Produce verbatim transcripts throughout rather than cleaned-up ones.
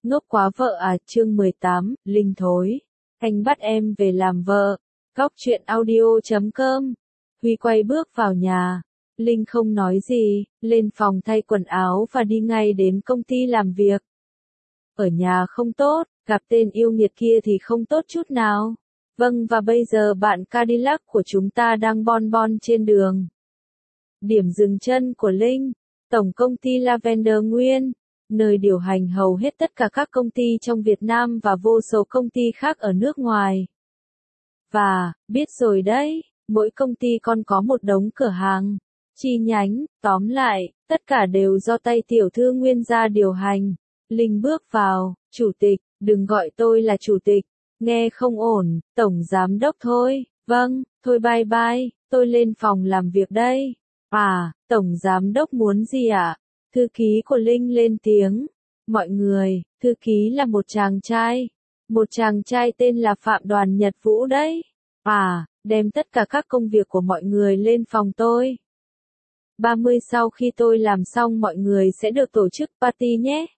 Ngốc quá vợ à, chương mười tám, Linh thối. Anh bắt em về làm vợ. Góc truyện audio chấm com. Huy quay bước vào nhà. Linh không nói gì, lên phòng thay quần áo và đi ngay đến công ty làm việc. Ở nhà không tốt, gặp tên yêu nghiệt kia thì không tốt chút nào. Vâng, và bây giờ bạn Cadillac của chúng ta đang bon bon trên đường. Điểm dừng chân của Linh, tổng công ty Lavender Nguyên, nơi điều hành hầu hết tất cả các công ty trong Việt Nam và vô số công ty khác ở nước ngoài. Và, biết rồi đấy, mỗi công ty còn có một đống cửa hàng, chi nhánh, tóm lại, tất cả đều do tay tiểu thư Nguyên gia điều hành. Linh bước vào, chủ tịch, đừng gọi tôi là chủ tịch, nghe không ổn, tổng giám đốc thôi, vâng, thôi bye bye, tôi lên phòng làm việc đây. À, tổng giám đốc muốn gì ạ? À? Thư ký của Linh lên tiếng. Mọi người, thư ký là một chàng trai. Một chàng trai tên là Phạm Đoàn Nhật Vũ đấy. À, đem tất cả các công việc của mọi người lên phòng tôi. ba mươi sau khi tôi làm xong mọi người sẽ được tổ chức party nhé.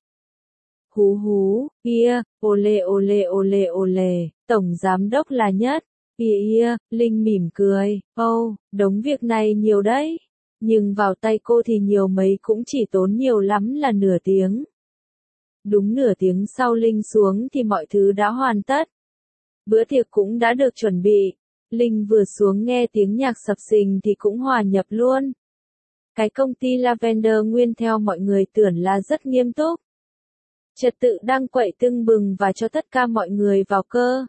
Hú hú, kia, ole ole ole ole, tổng giám đốc là nhất. Kìa, Linh mỉm cười, ô, oh, đống việc này nhiều đấy. Nhưng vào tay cô thì nhiều mấy cũng chỉ tốn nhiều lắm là nửa tiếng. Đúng nửa tiếng sau Linh xuống thì mọi thứ đã hoàn tất. Bữa tiệc cũng đã được chuẩn bị. Linh vừa xuống nghe tiếng nhạc sập sình thì cũng hòa nhập luôn. Cái công ty Lavender Nguyên theo mọi người tưởng là rất nghiêm túc. Trật tự đang quậy tưng bừng và cho tất cả mọi người vào cơ.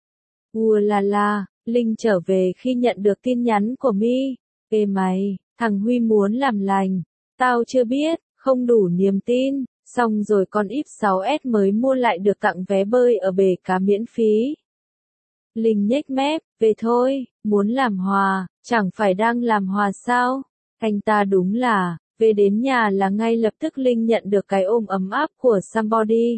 Ùa là là, Linh trở về khi nhận được tin nhắn của My. Ê mày, thằng Huy muốn làm lành. Tao chưa biết, không đủ niềm tin. Xong rồi con i pê sáu S mới mua lại được tặng vé bơi ở bể cá miễn phí. Linh nhếch mép, về thôi, muốn làm hòa, chẳng phải đang làm hòa sao? Anh ta đúng là, về đến nhà là ngay lập tức Linh nhận được cái ôm ấm áp của somebody.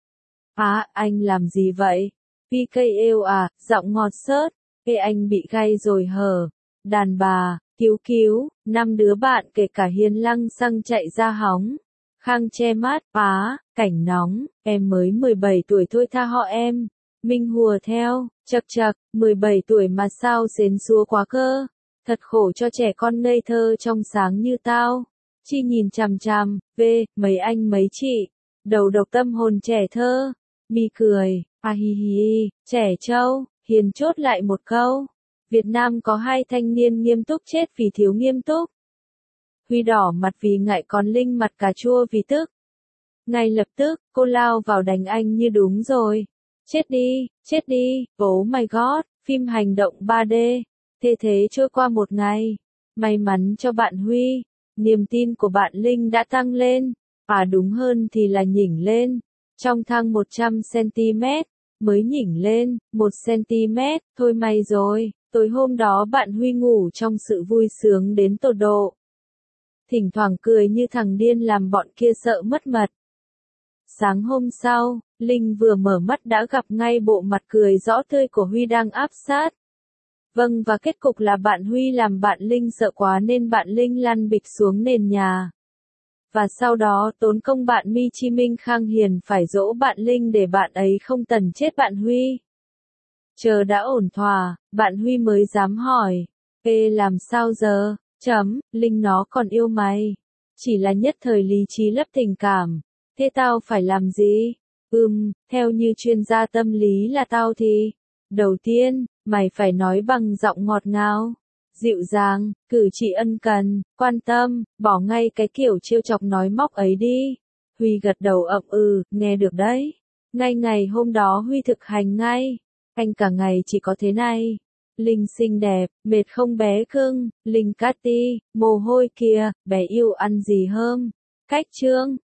À, anh làm gì vậy? pê ca yêu à, giọng ngọt xớt, ê anh bị gay rồi hở. Đàn bà, cứu cứu, năm đứa bạn kể cả Hiền lăng xăng chạy ra hóng. Khang che mắt, á, cảnh nóng, em mới mười bảy tuổi thôi tha họ em. Minh hùa theo, chật chật, mười bảy tuổi mà sao xến xúa quá cơ. Thật khổ cho trẻ con ngây thơ trong sáng như tao. Chi nhìn chằm chằm, về, mấy anh mấy chị. Đầu độc tâm hồn trẻ thơ. Mi cười, à hi hi, trẻ trâu, Hiền chốt lại một câu. Việt Nam có hai thanh niên nghiêm túc chết vì thiếu nghiêm túc. Huy đỏ mặt vì ngại còn Linh mặt cà chua vì tức. Ngay lập tức, cô lao vào đánh anh như đúng rồi. Chết đi, chết đi, oh my god, phim hành động ba D. Thế thế trôi qua một ngày. May mắn cho bạn Huy, niềm tin của bạn Linh đã tăng lên. À đúng hơn thì là nhỉnh lên. Trong thang một trăm xăng ti mét, mới nhỉnh lên, một xăng ti mét, thôi may rồi. Tối hôm đó bạn Huy ngủ trong sự vui sướng đến tột độ. Thỉnh thoảng cười như thằng điên làm bọn kia sợ mất mật. Sáng hôm sau, Linh vừa mở mắt đã gặp ngay bộ mặt cười rõ tươi của Huy đang áp sát. Vâng, và kết cục là bạn Huy làm bạn Linh sợ quá nên bạn Linh lăn bịch xuống nền nhà. Và sau đó tốn công bạn My Chi Minh Khang Hiền phải dỗ bạn Linh để bạn ấy không tần chết bạn Huy. Chờ đã ổn thỏa, bạn Huy mới dám hỏi. Ê làm sao giờ? Chấm, Linh nó còn yêu mày. Chỉ là nhất thời lý trí lấp tình cảm. Thế tao phải làm gì? Ừm, theo như chuyên gia tâm lý là tao thì. Đầu tiên, mày phải nói bằng giọng ngọt ngào, dịu dàng, cử chỉ ân cần, quan tâm, bỏ ngay cái kiểu trêu chọc nói móc ấy đi. Huy gật đầu ậm ừ, nghe được đấy. Ngay ngày hôm đó Huy thực hành ngay. Anh cả ngày chỉ có thế này. Linh xinh đẹp, mệt không bé cưng, Linh Cathy, mồ hôi kìa, bé yêu ăn gì hơn. Cách trương,